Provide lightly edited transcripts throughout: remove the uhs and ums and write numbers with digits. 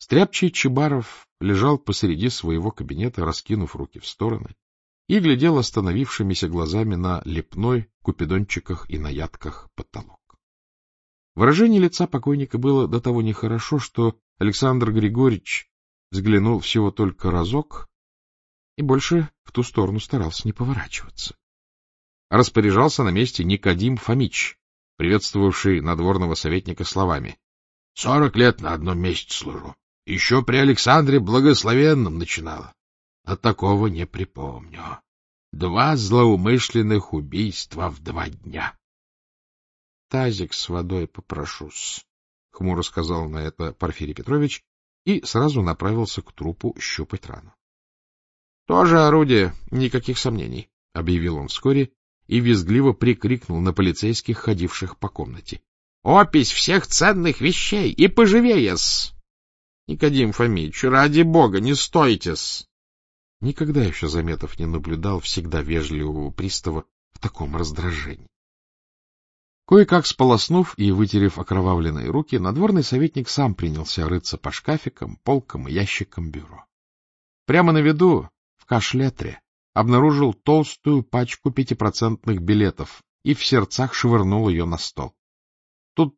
Стряпчий Чебаров лежал посреди своего кабинета, раскинув руки в стороны, и глядел остановившимися глазами на лепной, купидончиках и на ядках потолок. Выражение лица покойника было до того нехорошо, что Александр Григорьевич взглянул всего только разок и больше в ту сторону старался не поворачиваться. Распоряжался на месте Никодим Фомич, приветствовавший надворного советника словами: — 40 лет на одном месте служу. Еще при Александре Благословенном начинала. А такого не припомню. 2 злоумышленных убийства в 2 дня. — Тазик с водой попрошу-с, — хмуро сказал на это Порфирий Петрович и сразу направился к трупу щупать рану. — Тоже орудие, никаких сомнений, — объявил он вскоре и визгливо прикрикнул на полицейских, ходивших по комнате. — Опись всех ценных вещей и поживее-с! Никодим Фомич, ради бога, не стойте-с! Никогда еще Заметов не наблюдал всегда вежливого пристава в таком раздражении. Кое-как сполоснув и вытерев окровавленные руки, надворный советник сам принялся рыться по шкафикам, полкам и ящикам бюро. Прямо на виду, в кашлетре, обнаружил толстую пачку 5% билетов и в сердцах швырнул ее на стол. — Тут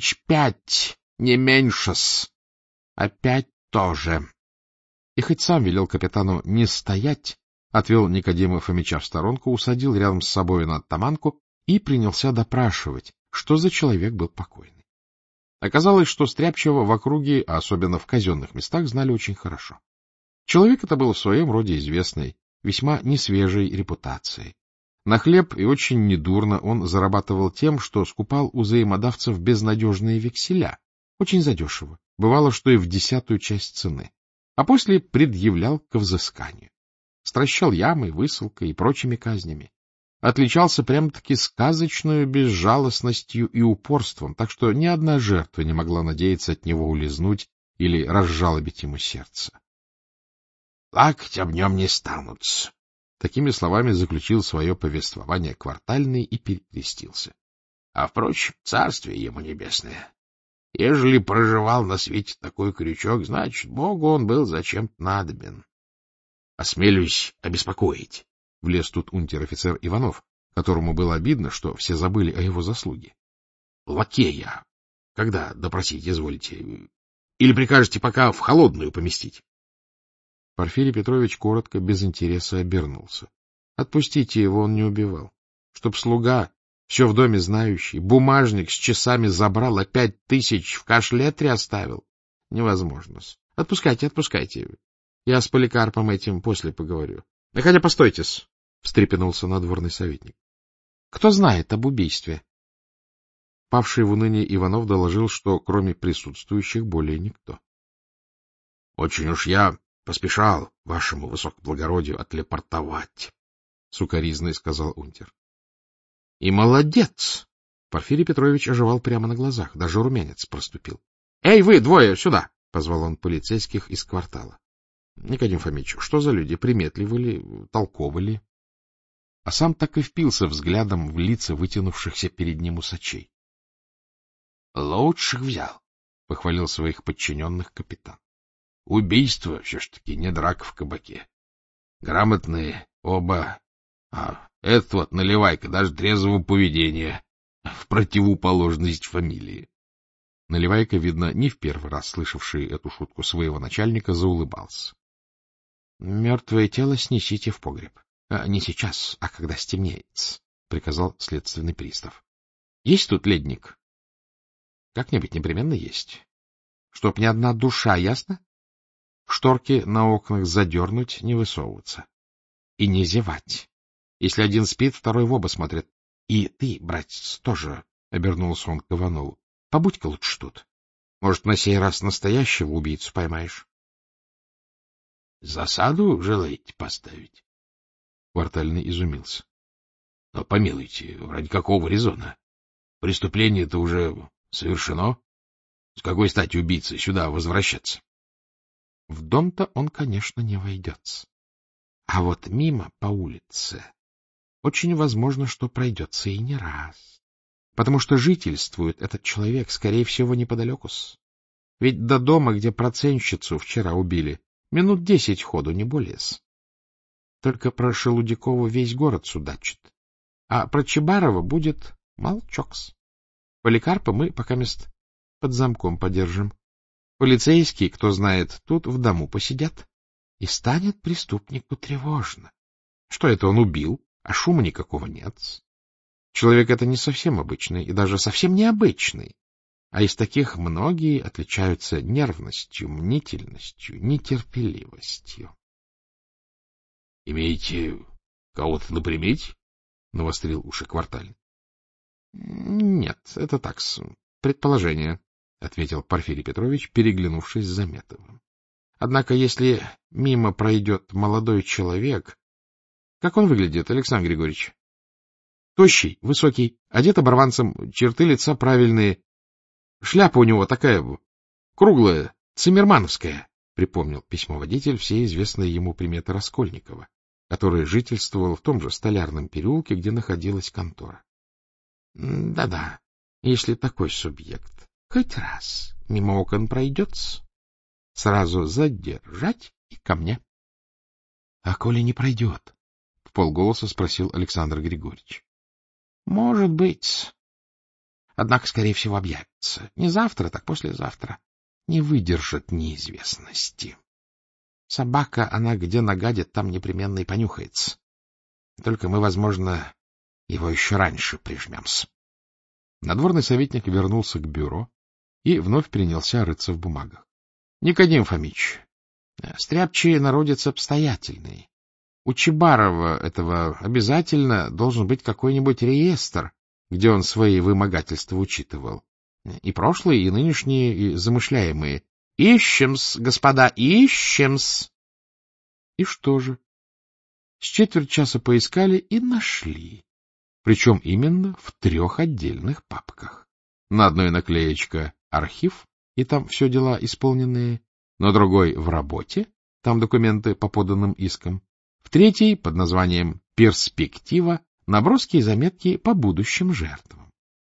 5 не меньше-с. Опять тоже. И хоть сам велел капитану не стоять, отвел Никодима Фомича в сторонку, усадил рядом с собой на оттаманку и принялся допрашивать, что за человек был покойный. Оказалось, что Стряпчего в округе, а особенно в казенных местах, знали очень хорошо. Человек это был в своем роде известный, весьма несвежей репутацией. На хлеб и очень недурно он зарабатывал тем, что скупал у взаимодавцев безнадежные векселя, очень задешево, бывало, что и в 10-ю часть цены, а после предъявлял ко взысканию. Стращал ямой, высылкой и прочими казнями. Отличался прям-таки сказочной безжалостностью и упорством, так что ни одна жертва не могла надеяться от него улизнуть или разжалобить ему сердце. — Плакать об нем не станут. Такими словами заключил свое повествование Квартальный и перекрестился. А, впрочем, царствие ему небесное. Ежели проживал на свете такой крючок, значит, Богу он был зачем-то надобен. — Осмелюсь обеспокоить, — влез тут унтер-офицер Иванов, которому было обидно, что все забыли о его заслуге. — Лакея, когда допросить изволите? Или прикажете пока в холодную поместить? Порфирий Петрович коротко, без интереса обернулся. Отпустите его, он не убивал. Чтоб слуга, все в доме знающий, бумажник с часами забрал, а 5000 в кашлетре оставил. Невозможно-с. Отпускайте, отпускайте. Я с Поликарпом этим после поговорю. — Да хотя постойте-с, — встрепенулся надворный советник. — Кто знает об убийстве? Павший в уныние Иванов доложил, что кроме присутствующих более никто. — Очень уж я поспешал вашему высокоблагородию отлепортовать, — сукоризной сказал унтер. — И молодец! Порфирий Петрович оживал прямо на глазах, даже румянец проступил. — Эй, вы двое, сюда! — позвал он полицейских из квартала. — Никодим Фомич, что за люди, приметливы ли, толковы ли? А сам так и впился взглядом в лица вытянувшихся перед ним усачей. — Лучших взял, — похвалил своих подчиненных капитан. — Убийство все ж таки не драка в кабаке. Грамотные оба, а этот вот наливайка даже трезвого поведения, в противоположность фамилии. Наливайка, видно, не в первый раз слышавший эту шутку своего начальника, заулыбался. — Мертвое тело снесите в погреб. Не сейчас, а когда стемнеет, — приказал следственный пристав. — Есть тут ледник? — Как-нибудь непременно есть. Чтоб ни одна душа, ясно? Шторки на окнах задернуть, не высовываться. И не зевать. Если один спит, второй в оба смотрит. И ты, братец, тоже, — обернулся он к Иванову, — побудь-ка лучше тут. Может, на сей раз настоящего убийцу поймаешь? — Засаду желаете поставить? Квартальный изумился. — Но помилуйте, ради какого резона? Преступление-то уже совершено. С какой стати убийцы сюда возвращаться? В дом-то он, конечно, не войдется. А вот мимо по улице очень возможно, что пройдется и не раз. Потому что жительствует этот человек, скорее всего, неподалеку-с. Ведь до дома, где процентщицу вчера убили, минут 10 ходу, не более-с. Только про Шелудякову весь город судачит. А про Чебарова будет молчокс. Поликарпа мы пока мест под замком подержим. Полицейские, кто знает, тут в дому посидят. И станет преступнику тревожно. Что это он убил, а шума никакого нет. Человек это не совсем обычный и даже совсем необычный. А из таких многие отличаются нервностью, мнительностью, нетерпеливостью. — Имеете кого-то на примете? — навострил уши Квартальный. — Нет, это так-с, предположение, — ответил Порфирий Петрович, переглянувшись с Заметовым. — Однако, если мимо пройдет молодой человек... Как он выглядит, Александр Григорьевич? Тощий, высокий, одет оборванцем, черты лица правильные. Шляпа у него такая круглая, циммермановская, — припомнил письмоводитель все известные ему приметы Раскольникова, который жительствовал в том же Столярном переулке, где находилась контора. Да-да, если такой субъект хоть раз мимо окон пройдет, сразу задержать и ко мне. — А коли не пройдет? — вполголоса спросил Александр Григорьевич. — Может быть. Однако, скорее всего, объявится. Не завтра, так послезавтра. Не выдержит неизвестности. Собака, она где нагадит, там непременно и понюхается. Только мы, возможно, его еще раньше прижмемся. Надворный советник вернулся к бюро и вновь принялся рыться в бумагах. — Никодим Фомич, стряпчий народец обстоятельный. У Чебарова этого обязательно должен быть какой-нибудь реестр, где он свои вымогательства учитывал. И прошлые, и нынешние, и замышляемые. Ищем-с, господа, ищем-с. И что же? С четверть часа поискали и нашли. Причем именно в 3 отдельных папках. На одной наклеечка «Архив», и там все дела исполненные. На другой «В работе», там документы по поданным искам. В 3 под названием «Перспектива» наброски и заметки по будущим жертвам.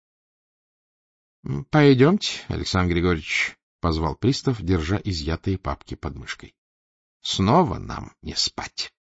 — Пойдемте, Александр Григорьевич, — позвал пристав, держа изъятые папки под мышкой. — Снова нам не спать.